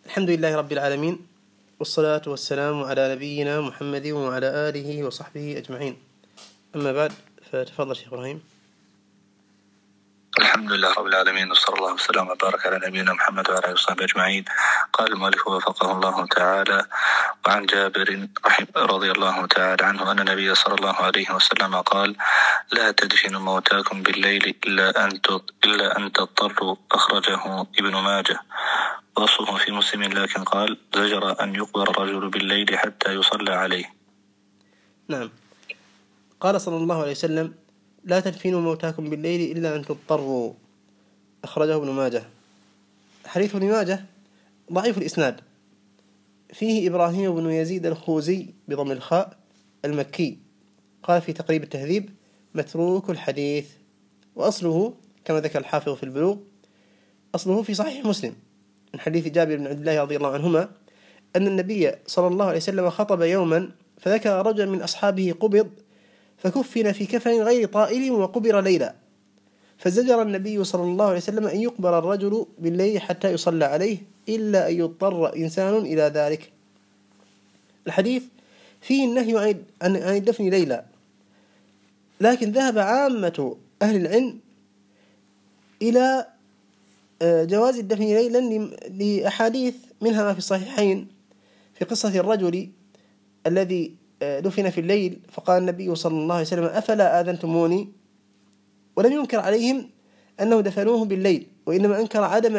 الحمد لله رب العالمين، والصلاة والسلام على نبينا محمد وعلى آله وصحبه أجمعين. أما بعد، فتفضل شيخ إبراهيم. الحمد لله رب العالمين، وصلى الله وسلم وبارك على نبينا محمد وعلى آله وصحبه أجمعين. قال المؤلف وفقه الله تعالى: وعن جابر رضي الله تعالى عنه أن النبي صلى الله عليه وسلم قال: لا تدفنوا موتاكم بالليل إلا أن تضطروا. أخرجه ابن ماجه، وأصله في مسلم، لكن قال: زجر أن يقبر الرجل بالليل حتى يصلى عليه. نعم، قال صلى الله عليه وسلم: لا تدفنوا موتاكم بالليل إلا أن تضطروا. أخرجه ابن ماجه. حديث ابن ماجه ضعيف الإسناد، فيه إبراهيم بن يزيد الخوزي بضم الخاء المكي، قال في تقريب التهذيب: متروك الحديث. وأصله كما ذكر الحافظ في البلوغ، أصله في صحيح مسلم من حديث جابر بن عبد الله رضي الله عنهما أن النبي صلى الله عليه وسلم خطب يوما، فذكر رجل من أصحابه قبض فكفن في كفن غير طائل وقبر ليلا، فزجر النبي صلى الله عليه وسلم أن يقبر الرجل بالليل حتى يصلى عليه إلا أن يضطر إنسان إلى ذلك. الحديث فيه النهي عن الدفن ليلا، لكن ذهب عامة أهل العلم إلى جواز الدفن ليلا لأحاديث، منها ما في الصحيحين في قصة الرجل الذي دفن في الليل، فقال النبي صلى الله عليه وسلم: أفلا آذنتموني؟ ولم ينكر عليهم أنه دفنوه بالليل، وإنما أنكر عدم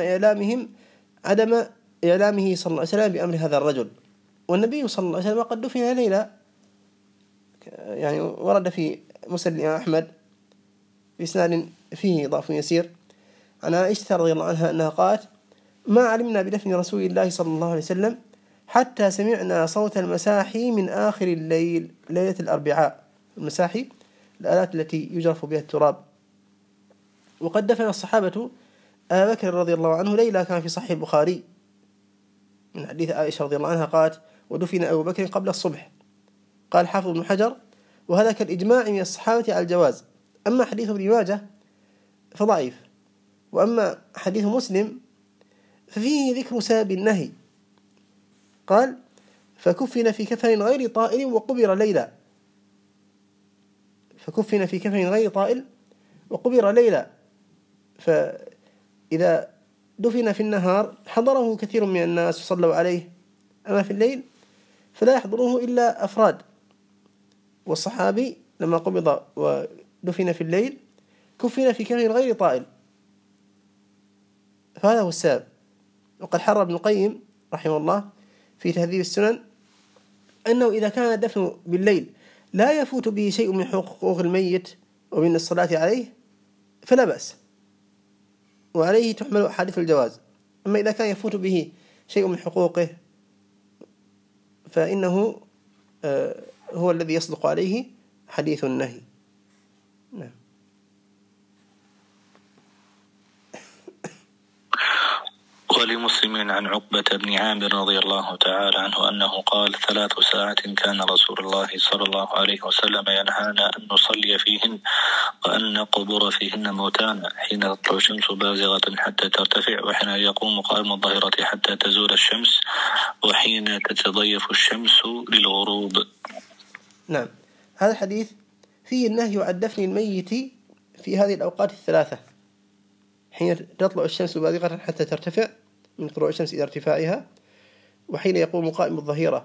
إعلامه صلى الله عليه وسلم بأمر هذا الرجل. والنبي صلى الله عليه وسلم قد دفن ليلا، يعني ورد في مسند أحمد بإسناد فيه ضعف يسير عن عائشة رضي الله عنها أنها قالت: ما علمنا بدفن رسول الله صلى الله عليه وسلم حتى سمعنا صوت المساحي من آخر الليل، ليلة الأربعاء. المساحي الآلات التي يجرف بها التراب. وقد دفن الصحابة أبا بكر رضي الله عنه ليلة، كان في صحيح البخاري من حديث عائشة رضي الله عنها قالت: ودفن أبو بكر قبل الصبح. قال حافظ ابن حجر: وهذا كالإجماع من الصحابة على الجواز. أما حديث ابن ماجه فضعيف، وأما حديث مسلم ففيه ذكر سبب النهي. قال: فكفن في كفن غير طائل وقبر ليلا. فكفن في كفن غير طائل وقبر ليلا، فإذا دفن في النهار حضره كثير من الناس وصلوا عليه، أما في الليل فلا يحضره إلا أفراد. والصحابي لما قبض ودفن في الليل كفن في كفن غير طائل، فهذا هو السبب. وقد حرر ابن القيم رحمه الله في تهذيب السنن أنه إذا كان الدفن بالليل لا يفوت به شيء من حقوق الميت ومن الصلاة عليه فلا بأس، وعليه تحمل أحاديث الجواز. أما إذا كان يفوت به شيء من حقوقه فإنه هو الذي يصدق عليه حديث النهي. نعم. ولمسلم عن عقبة بن عامر رضي الله تعالى عنه أنه قال: 3 ساعات كان رسول الله صلى الله عليه وسلم ينهانا أن نصلي فيهن وأن نقبر فيهن موتانا، حين تطلع الشمس بازغة حتى ترتفع، وحين يقوم قائم الظهيرة حتى تزول الشمس، وحين تتضيف الشمس للغروب. نعم، هذا الحديث فيه النهي عن دفن الميت في هذه الأوقات الثلاثة: حين تطلع الشمس بازغة حتى ترتفع من طلوع الشمس إلى ارتفاعها، وحين يقوم قائم الظهيرة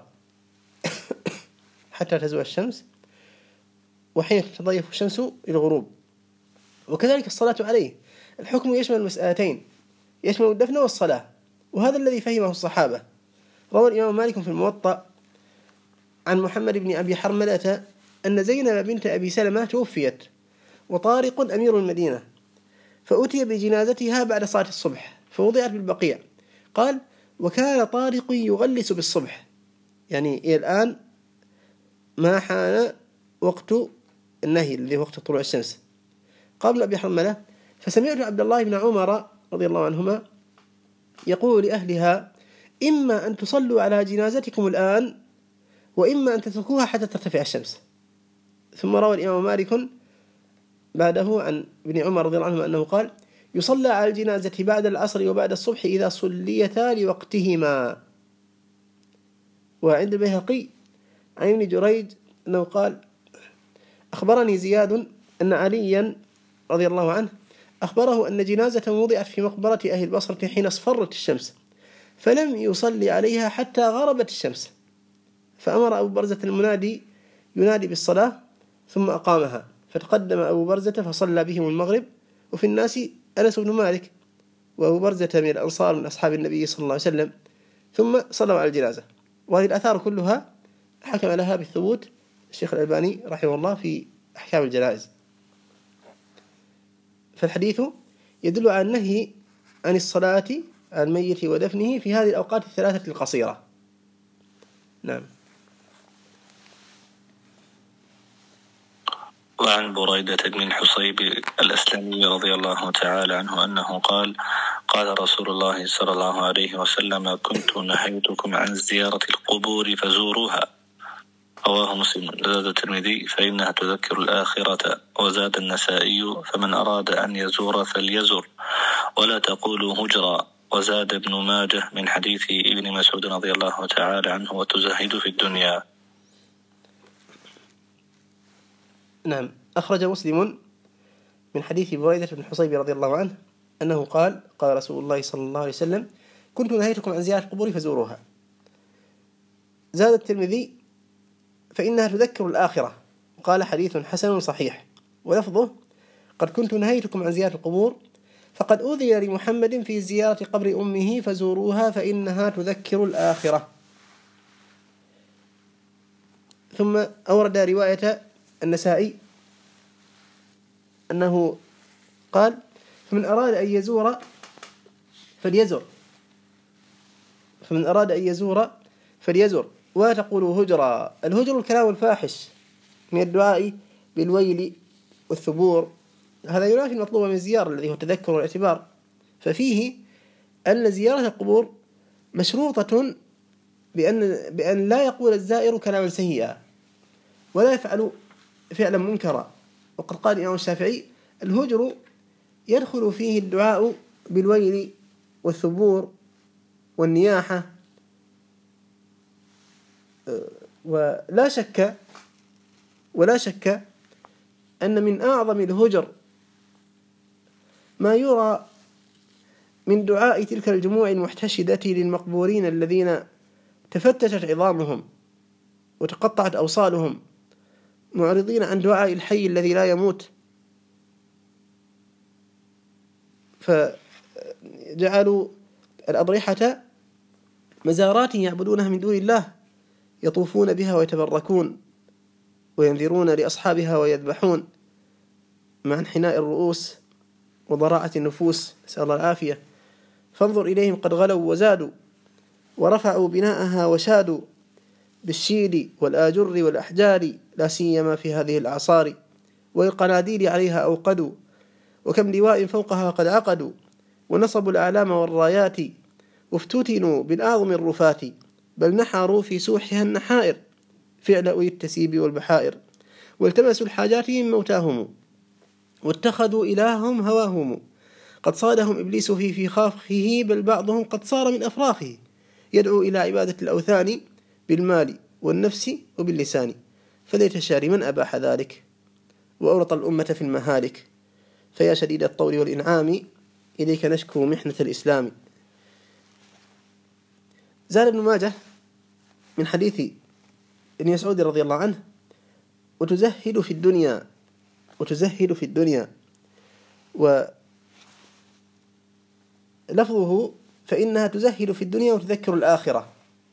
حتى تزول الشمس، وحين تتضيف الشمس للغروب. وكذلك الصلاة عليه، الحكم يشمل المسألتين، يشمل الدفن والصلاة، وهذا الذي فهمه الصحابة. روى الإمام مالك في الموطأ عن محمد بن أبي حرملة أن زينب بنت أبي سلمة توفيت، وطارق أمير المدينة، فأتي بجنازتها بعد صلاة الصبح فوضعت بالبقيع. قال: وكان طارق يغلس بالصبح، يعني إلى الآن ما حان وقت النهي الذي هو وقت طلوع الشمس. قال أبي حرملة: فسمعت عبد الله بن عمر رضي الله عنهما يقول لأهلها: إما أن تصلوا على جنازتكم الآن، وإما أن تتركوها حتى ترتفع الشمس. ثم روى الإمام مالك بعده عن ابن عمر رضي الله عنه أنه قال: يصلى على الجنازة بعد العصر وبعد الصبح إذا صليتا لوقتهما. وعند البيهقي عن ابن جريج أنه قال: أخبرني زياد أن عليا رضي الله عنه أخبره أن جنازة وضعت في مقبرة أهل البصرة حين اصفرت الشمس، فلم يصلي عليها حتى غربت الشمس، فأمر أبو برزة المنادي ينادي بالصلاة ثم أقامها، فتقدم أبو برزة فصلى بهم المغرب، وفي الناس أنس بن مالك وأبو برزة من الأنصار من أصحاب النبي صلى الله عليه وسلم، ثم صلوا على الجنازة. وهذه الآثار كلها حكم لها بالثبوت الشيخ الألباني رحمه الله في أحكام الجنائز. فالحديث يدل على النهي عن الصلاة على الميت ودفنه في هذه الأوقات الثلاثة القصيرة. نعم. وعن بريدة بن حصيب الأسلمي رضي الله تعالى عنه أنه قال: قال رسول الله صلى الله عليه وسلم: كنت نهيتكم عن زيارة القبور فزوروها. رواه مسلم. زاد الترمذي: فإنها تذكر الآخرة. وزاد النسائي: فمن أراد أن يزور فليزر ولا تقولوا هجرا. وزاد ابن ماجه من حديث ابن مسعود رضي الله تعالى عنه: وتزهد في الدنيا. نعم. أخرج مسلم من حديث بريدة بن حصيب رضي الله عنه أنه قال: قال رسول الله صلى الله عليه وسلم: كنت نهيتكم عن زيارة القبور فزوروها. زاد الترمذي: فإنها تذكر الآخرة، وقال: حديث حسن صحيح. ولفظه: قد كنت نهيتكم عن زيارة القبور، فقد أذن لمحمد في زيارة قبر أمه فزوروها فإنها تذكر الآخرة. ثم أورد رواية النسائي أنه قال: فمن أراد أن يزور فليزر، فمن أراد أن يزور فليزر ولا تقولوا هجرا. الهجر الكلام الفاحش من الدعاء بالويل والثبور، هذا ينافي المطلوب من الزيارة الذي هو التذكر والاعتبار. ففيه أن زيارة القبور مشروطة بأن لا يقول الزائر كلاما سيئا ولا يفعل فعلا منكرا. وقد قال الإمام الشافعي: الهجر يدخل فيه الدعاء بالويل والثبور والنياحة. ولا شك أن من أعظم الهجر ما يرى من دعاء تلك الجموع المحتشدة للمقبورين الذين تفتتت عظامهم وتقطعت أوصالهم، معرضين عن دعاء الحي الذي لا يموت، فجعلوا الأضرحة مزارات يعبدونها من دون الله، يطوفون بها ويتبركون وينذرون لأصحابها ويذبحون مع انحناء الرؤوس وضراعة النفوس، نسأل الله العافية. فانظر إليهم قد غلوا وزادوا ورفعوا بناءها وشادوا بالشيد والآجر والأحجار، لا سيما في هذه الأعصار، والقناديل عليها أوقدوا، وكم لواء فوقها قد عقدوا، ونصبوا الأعلام والرايات، وافتتنوا بالأعظم الرفات، بل نحروا في سوحها النحائر فعل أولي التسيب والبحائر، والتمسوا الحاجات من موتاهم، واتخذوا إلههم هواهم، قد صادهم إبليس في خافه، بل بعضهم قد صار من أفراخه يدعو إلى عبادة الأوثان بالمال والنفس وباللسان، فليت الشار من أباح ذلك وأورط الأمة في المهالك، فيا شديد الطول والإنعام إليك نشكو محنة الإسلام. زاد ابن ماجه من حديث ابن مسعود رضي الله عنه: وتزهد في الدنيا، وتزهد في الدنيا. ولفظه: فإنها تزهد في الدنيا وتذكر الآخرة.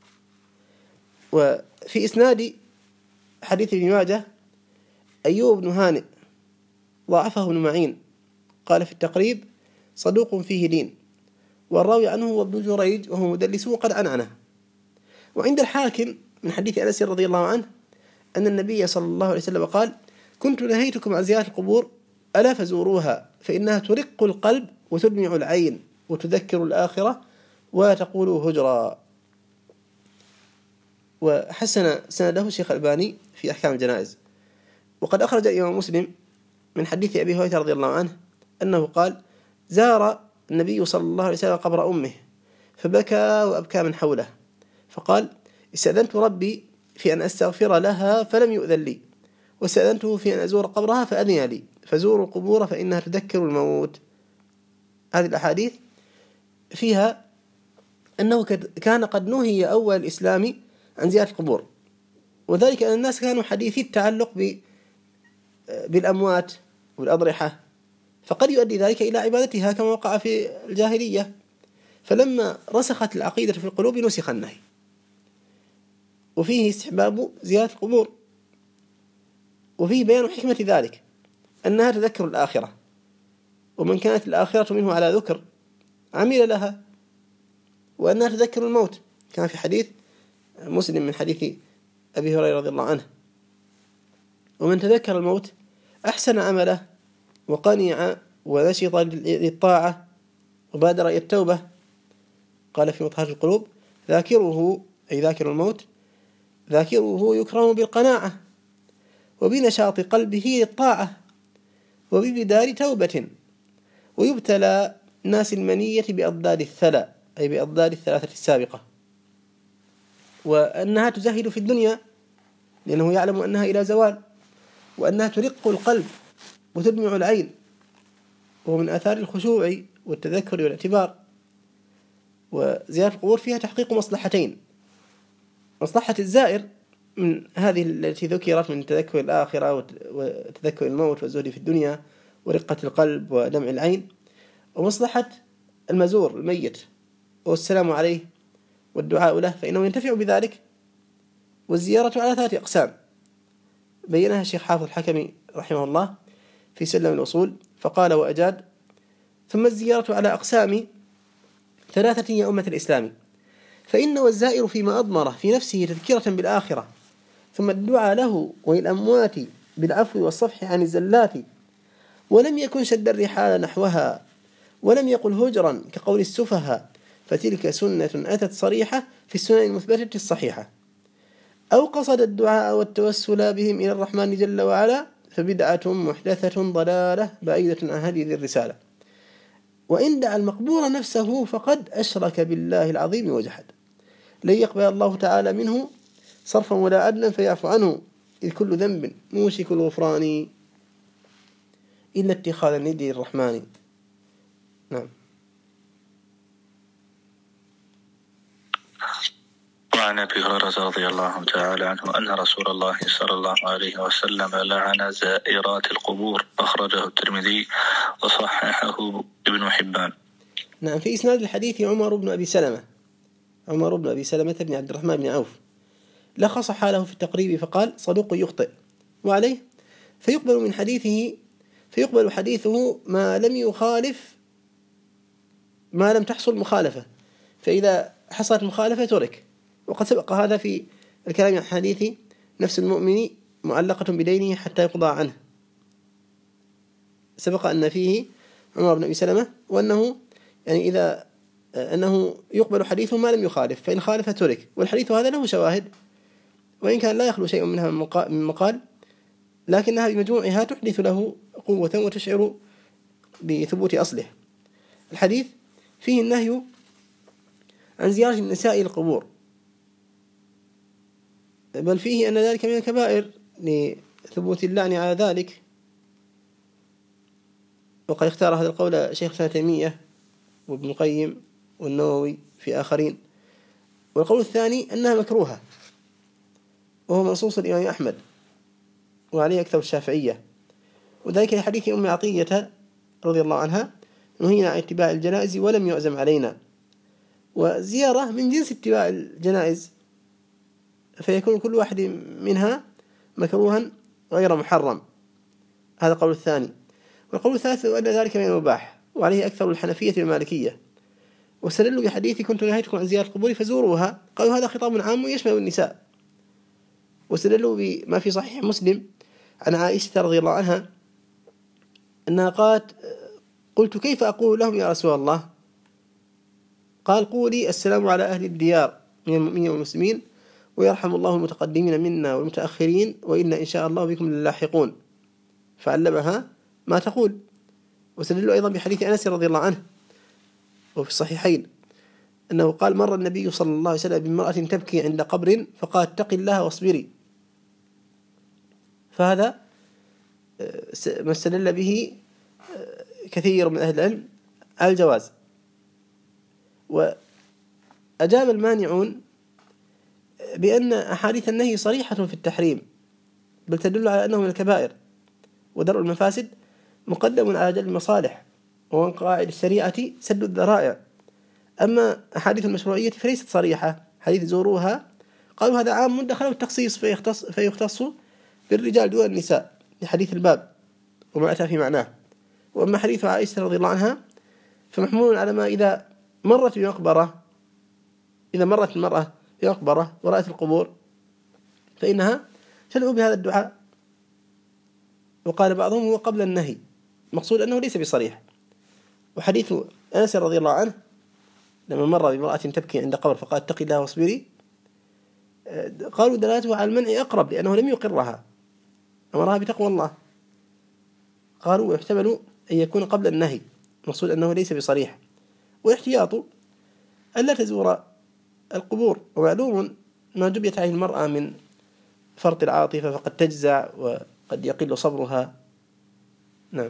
وفي إسناد حديث ابن ماجه أيوب بن هانئ ضعفه ابن معين، قال في التقريب: صدوق فيه لين، والراوي عنه هو ابن جريج وهو مدلس قد عنعنه. وعند الحاكم من حديث أنس رضي الله عنه أن النبي صلى الله عليه وسلم قال: كنت نهيتكم عن زيارة القبور ألا فزوروها فإنها ترق القلب وتدمع العين وتذكر الآخرة ولا تقولوا هجرا. وحسن سنده الشيخ الألباني في أحكام الجنائز. وقد أخرج الإمام مسلم من حديث أبي هريرة رضي الله عنه أنه قال: زار النبي صلى الله عليه وسلم قبر أمه فبكى وأبكى من حوله، فقال: استأذنت ربي في أن أستغفر لها فلم يؤذن لي، واستأذنته في أن أزور قبرها فأذن لي، فزوروا القبور فإنها تذكر الموت. هذه الأحاديث فيها أنه كان قد نهي أول الإسلام عن زيارة القبور، وذلك أن الناس كانوا حديثي التعلق بالأموات والأضرحة، فقد يؤدي ذلك إلى عبادتها كما وقع في الجاهلية. فلما رسخت العقيدة في القلوب نسخ النهي، وفيه استحباب زيارة القبور، وفيه بيان حكمة ذلك أنها تذكر الآخرة، ومن كانت الآخرة منه على ذكر عمل لها، وأنها تذكر الموت، كان في حديث مسلم من حديث أبي هريرة رضي الله عنه: ومن تذكر الموت أحسن عمله وقنع ونشط للطاعة وبادر إلى التوبة. قال في مطهر القلوب: ذاكره، أي ذاكر الموت، ذاكره يكرم بالقناعة وبنشاط قلبه للطاعة وببدار توبة، ويبتلى ناس المنية بأضداد الثلى، أي بأضداد الثلاثة السابقة، وأنها تزهد في الدنيا لأنه يعلم أنها إلى زوال، وأنها ترق القلب وتدمع العين، وهو من آثار الخشوع والتذكر والاعتبار. وزيارة القبور فيها تحقيق مصلحتين: مصلحة الزائر من هذه التي ذكرت من تذكر الآخرة وتذكر الموت والزهد في الدنيا ورقة القلب ودمع العين، ومصلحة المزور الميت والسلام عليه والدعاء له، فإنه ينتفع بذلك. والزيارة على 3 أقسام بينها الشيخ حافظ الحكمي رحمه الله في سلم الأصول، فقال وأجاد: ثم الزيارة على أقسام 3 يا أمة الإسلام، فإن والزائر فيما أضمره في نفسه تذكرة بالآخرة، ثم الدعاء له وللأموات بالعفو والصفح عن الزلات، ولم يكن شد الرحال نحوها، ولم يقل هجرا كقول السفهاء، فتلك سنة أتت صريحة في السنن المثبتة الصحيحة. أو قصد الدعاء والتوسل بهم إلى الرحمن جل وعلا، فبدعة محدثة ضلالة بعيدة عن هدي ذي الرسالة. وإن دعا المقبور نفسه فقد أشرك بالله العظيم وجحد، لن يقبل الله تعالى منه صرفا ولا عدلا فيعفو عنه، إذ كل ذنب موشك الغفران إلا اتخاذ الند الرحمن. نعم. وعن أبي هريرة رضي الله تعالى عنه أن رسول الله صلى الله عليه وسلم لعن زائرات القبور، أخرجه الترمذي وصححه ابن حبان. نعم. في إسناد الحديث عمر بن أبي سلمة بن عبد الرحمن بن عوف، لخص حاله في التقريب فقال: صدوق يخطئ، وعليه فيقبل حديثه ما لم تحصل مخالفة، فإذا حصلت مخالفة ترك. وقد سبق هذا في الكلام عن حديث نفس المؤمن معلقة بدينه حتى يقضى عنه، سبق أن فيه عمر بن أبي سلمة، وأنه يعني أنه يقبل حديثه ما لم يخالف، فإن خالف ترك. والحديث هذا له شواهد، وإن كان لا يخلو شيء منها من مقال، لكنها بمجموعها تحدث له قوة وتشعر بثبوت أصله. الحديث فيه النهي عن زيارة النساء القبور، بل فيه أن ذلك من الكبائر لثبوت اللعن على ذلك، وقد اختار هذا القول شيخ الإسلام تيمية وابن القيم والنووي في آخرين. والقول الثاني أنها مكروهة، وهو منصوص الإمام أحمد وعليه أكثر الشافعية، وذلك لحديث أم عطية رضي الله عنها: نهينا عن اتباع الجنائز ولم يعزم علينا. وزيارة من جنس اتباع الجنائز، فيكون كل واحد منها مكروها غير محرم. هذا القول الثاني. والقول الثالث أن ذلك من المباح، وعليه أكثر الحنفية والمالكية، واستدلوا بحديث: كنت نهيتكم عن زيارة القبور فزوروها، قالوا هذا خطاب عام يشمل النساء. واستدلوا بما في صحيح مسلم عن عائشة رضي الله عنها أنها قالت: قلت كيف أقول لهم يا رسول الله؟ قال: قولي السلام على أهل الديار من المؤمنين والمسلمين، ويرحم الله المتقدمين منا والمتأخرين، وإن إن شاء الله بكم للاحقون. فعلمها ما تقول. واستدلوا أيضا بحديث أنس رضي الله عنه وفي الصحيحين أنه قال: مر النبي صلى الله عليه وسلم بامرأة تبكي عند قبر فقال: اتقي الله واصبري. فهذا ما استدل به كثير من أهل العلم على الجواز. وأجاب المانعون بأن أحاديث النهي صريحة في التحريم، بل تدل على أنه من الكبائر، ودرء المفاسد مقدم على جلب المصالح، ومن قواعد الشريعة سد الذرائع. أما أحاديث المشروعية فليست صريحة، حديث زوروها قالوا هذا عام دخله التخصيص فيختص بالرجال دون النساء لحديث الباب وما أتى في معناه. وأما حديث عائشة رضي الله عنها فمحمول على ما إذا مرت المرأة بمقبرة ورأت القبور فإنها تدعو بهذا الدعاء. وقال بعضهم هو قبل النهي، المقصود أنه ليس بصريح. وحديث أنس رضي الله عنه لما مر بامرأة تبكي عند قبر فقال: اتقي الله واصبري، قالوا دلالته على المنع أقرب لأنه لم يقرها، أمرها بتقوى الله. قالوا ويحتمل أن يكون قبل النهي، المقصود أنه ليس بصريح. واحتياط ألا تزور القبور، ومعلوم ما جبيت عليه المرأة من فرط العاطفة فقد تجزع وقد يقل صبرها. نعم.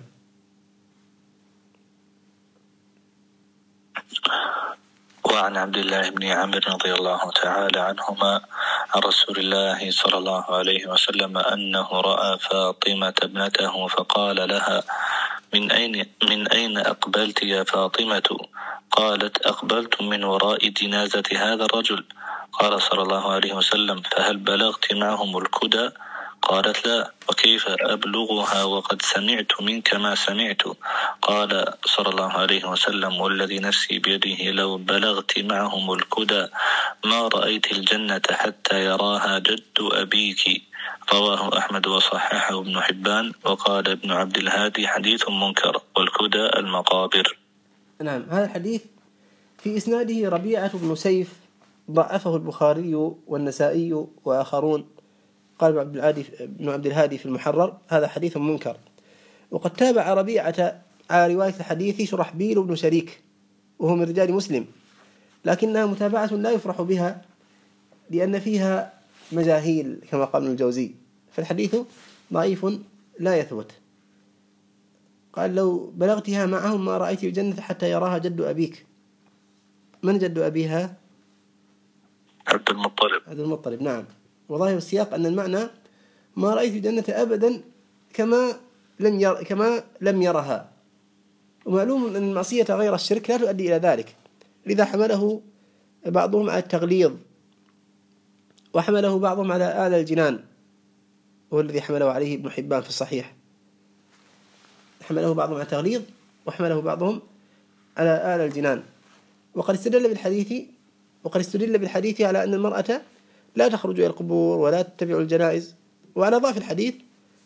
وعن عبد الله بن عمرو رضي الله تعالى عنهما عن رسول الله صلى الله عليه وسلم أنه رأى فاطمة ابنته فقال لها: من أين أقبلت يا فاطمة؟ قالت: أقبلت من وراء جنازة هذا الرجل. قال صلى الله عليه وسلم: فهل بلغت معهم الكدى؟ قالت: لا. وكيف أبلغها وقد سمعت منك ما سمعت؟ قال صلى الله عليه وسلم: والذي نفسي بيده لو بلغت معهم الكدى ما رأيت الجنة حتى يراها جد أبيك. رواه أحمد وصححه ابن حبان. وقال ابن عبد الهادي: حديث منكر، والكدى المقابر. نعم. هذا الحديث في إسناده ربيعة بن سيف ضعفه البخاري والنسائي وآخرون. قال ابن عبد الهادي في المحرر: هذا حديث منكر. وقد تابع ربيعة على رواية الحديث شرحبيل بن شريك وهو من رجال مسلم، لكنها متابعة لا يفرح بها لأن فيها مجاهيل كما قال ابن الجوزي، فالحديث ضعيف لا يثبت. قال: لو بلغتها معهم ما رأيت الجنة حتى يراها جد أبيك. من جد أبيها؟ عبد المطلب. نعم. وظاهر السياق أن المعنى ما رأيت الجنة أبدا كما لم يرها. ومعلوم أن المعصية غير الشرك لا تؤدي إلى ذلك، لذا حمله بعضهم على التغليظ، وحمله بعضهم على أعلى الجنان، وهو الذي حمله عليه ابن حبان في الصحيح. حمله بعضهم على التغليظ وحمله بعضهم على أعلى الجنان. وقد استدل بالحديث على أن المرأة لا تخرج إلى القبور ولا تتبع الجنائز. وعلى ضعف الحديث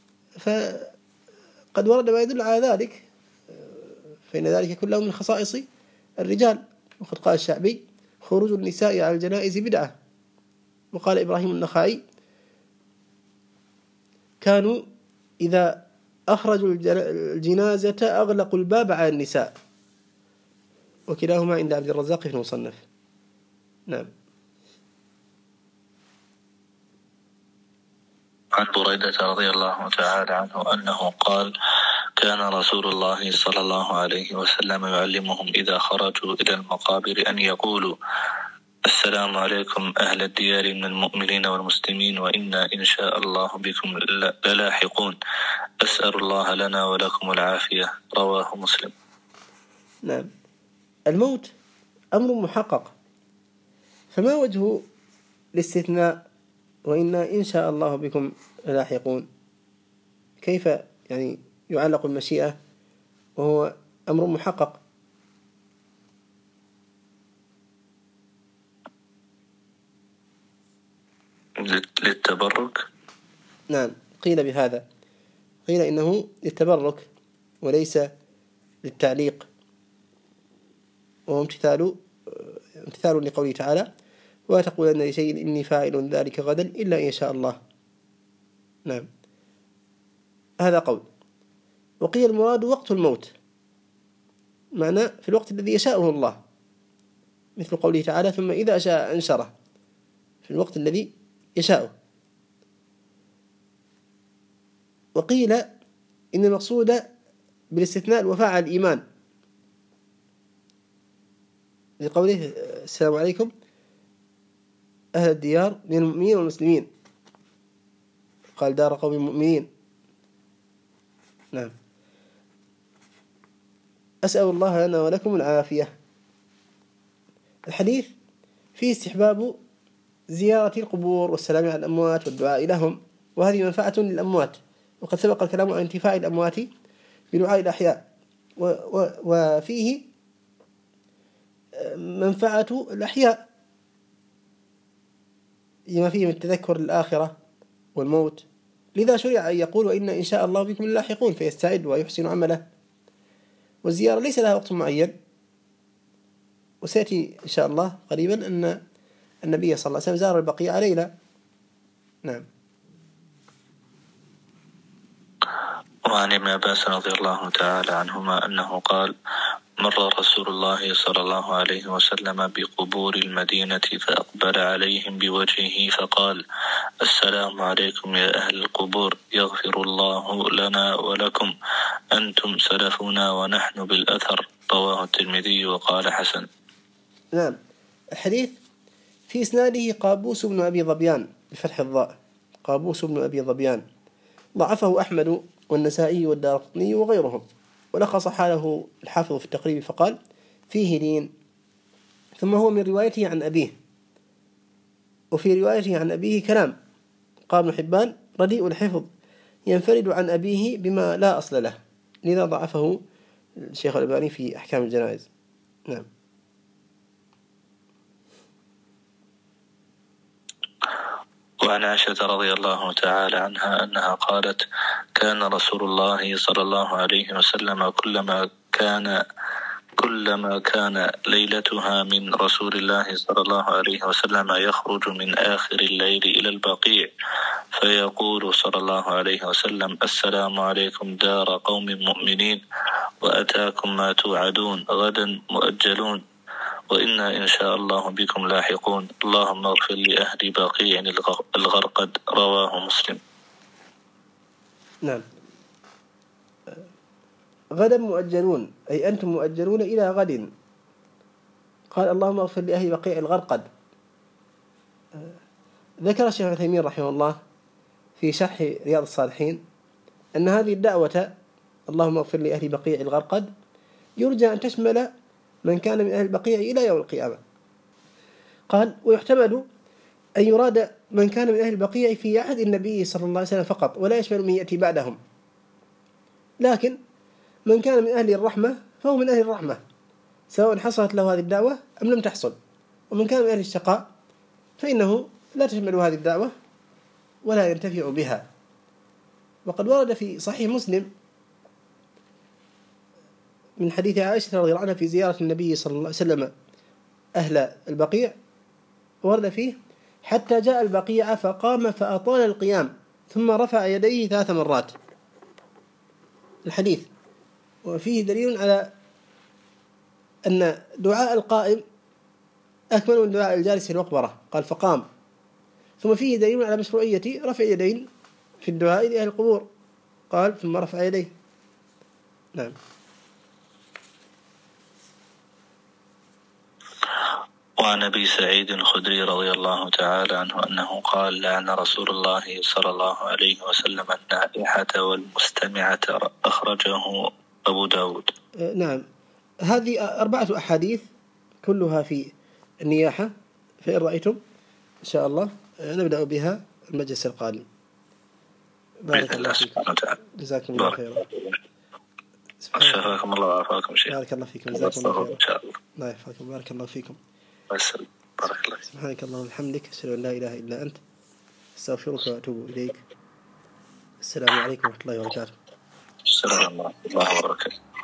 فقد ورد ما يدل على ذلك، فإن ذلك كله من خصائص الرجال. وقد قال الشعبي: خروج النساء على الجنائز بدعة. وقال إبراهيم النخعي: كانوا إذا أخرجوا الجنازة أغلقوا الباب على النساء. وكلاهما عند عبد الرزاق في المصنف. نعم. عن بريدة رضي الله تعالى عنه أنه قال: كان رسول الله صلى الله عليه وسلم يعلمهم إذا خرجوا إلى المقابر أن يقولوا: السلام عليكم أهل الديار من المؤمنين والمسلمين، وإنا إن شاء الله بكم للاحقون، أسأل الله لنا ولكم العافية. رواه مسلم. نعم. الموت أمر محقق، فما وجه الاستثناء وإنا إن شاء الله بكم لاحقون؟ كيف يعني يعلق المشيئة وهو أمر محقق؟ للتبرك. نعم، قيل بهذا، قيل إنه للتبرك وليس للتعليق، وهو امتثال لقوله تعالى: ولا تقولن لشيء إني فاعل ذلك غدا إلا إن شاء الله. نعم، هذا قول. وقيل المراد وقت الموت، معناه في الوقت الذي يشاءه الله، مثل قوله تعالى ثم إذا شاء أنشره، في الوقت الذي يشاءه. وقيل إن المقصود بالاستثناء الوفاء على الإيمان، لقوله السلام عليكم أهل الديار من المؤمنين والمسلمين، قال دار قوم مؤمنين. نعم. أسأل الله لنا ولكم العافية. الحديث فيه استحباب زيارة القبور والسلام على الأموات والدعاء لهم، وهذه منفعة للأموات، وقد سبق الكلام عن انتفاع الأموات بدعاء الأحياء، وفيه منفعة الأحياء لما فيه من التذكر الآخرة والموت، لذا شرع أن يقول وإن إن شاء الله بكم لاحقون، فيستعد ويحسن عمله. والزيارة ليس لها وقت معين، وسيأتي إن شاء الله قريبا أن النبي صلى الله عليه وسلم زار البقيع ليلة. نعم. وعن ابن عباس رضي الله تعالى عنهما أنه قال مر رسول الله صلى الله عليه وسلم بقبور المدينة فأقبل عليهم بوجهه فقال السلام عليكم يا أهل القبور، يغفر الله لنا ولكم، أنتم سلفنا ونحن بالأثر. رواه الترمذي وقال حسن. نعم. الحديث في إسناده قابوس بن أبي ظبيان بفتح الضاء، قابوس بن أبي ظبيان، ضعفه أحمد والنسائي والدارقطني وغيرهم، ولخص حاله الحافظ في التقريب فقال فيه لين. ثم هو من روايته عن أبيه، وفي روايته عن أبيه كلام. قال ابن حبان رديء الحفظ ينفرد عن أبيه بما لا أصل له، لذا ضعفه الشيخ الألباني في أحكام الجنائز. نعم. وعن عائشة رضي الله تعالى عنها أنها قالت كان رسول الله صلى الله عليه وسلم كلما كان ليلتها من رسول الله صلى الله عليه وسلم يخرج من آخر الليل إلى البقيع فيقول صلى الله عليه وسلم السلام عليكم دار قوم مؤمنين، وأتاكم ما توعدون، غدا مؤجلون، وإنا إن شاء الله بكم لاحقون، اللهم اغفر لأهل بقيع الغرقد. رواه مسلم. نعم. غدا مؤجلون أي أنتم مؤجلون إلى غد. قال اللهم اغفر لأهل بقيع الغرقد. ذكر الشيخ عثيمين رحمه الله في شرح رياض الصالحين أن هذه الدعوة اللهم اغفر لأهل بقيع الغرقد يرجى أن تشمل من كان من أهل البقيع إلى يوم القيامة. قال ويحتمل أن يراد من كان من أهل البقيع في عهد النبي صلى الله عليه وسلم فقط، ولا يشمل من يأتي بعدهم، لكن من كان من أهل الرحمة فهو من أهل الرحمة سواء حصلت له هذه الدعوة أم لم تحصل. ومن كان من أهل الشقاء فإنه لا تشمل هذه الدعوة ولا ينتفع بها. وقد ورد في صحيح مسلم من حديث عائشة رضي الله عنها في زيارة النبي صلى الله عليه وسلم أهل البقيع، ورد فيه حتى جاء البقيع فقام فأطال القيام ثم رفع يديه 3 مرات الحديث. وفيه دليل على أن دعاء القائم أكمل من دعاء الجالس في المقبرة، قال فقام. ثم فيه دليل على مشروعية رفع يدين في الدعاء لأهل القبور، قال ثم رفع يديه. نعم. وعن أبي سعيد الخدري رضي الله تعالى عنه أنه قال لعن رسول الله صلى الله عليه وسلم النائحة والمستمعة. أخرجه أبو داود. نعم. هذه 4 أحاديث كلها في النياحة، فإن رأيتم إن شاء الله نبدأ بها المجلس القادم. بارك الله فيكم. جزاكم الله خيرا. شفاكم الله وعافاكم شيخ. بارك الله فيكم. جزاكم الله خيرا. إن شاء الله. الله يحفظكم. بارك الله فيكم. بارك الله. سبحانك اللهم وبحمدك أشهد أن لا إله إلا أنت أستغفرك وأتوب إليك. السلام عليكم ورحمة الله وبركاته. السلام ورحمة الله وبركاته.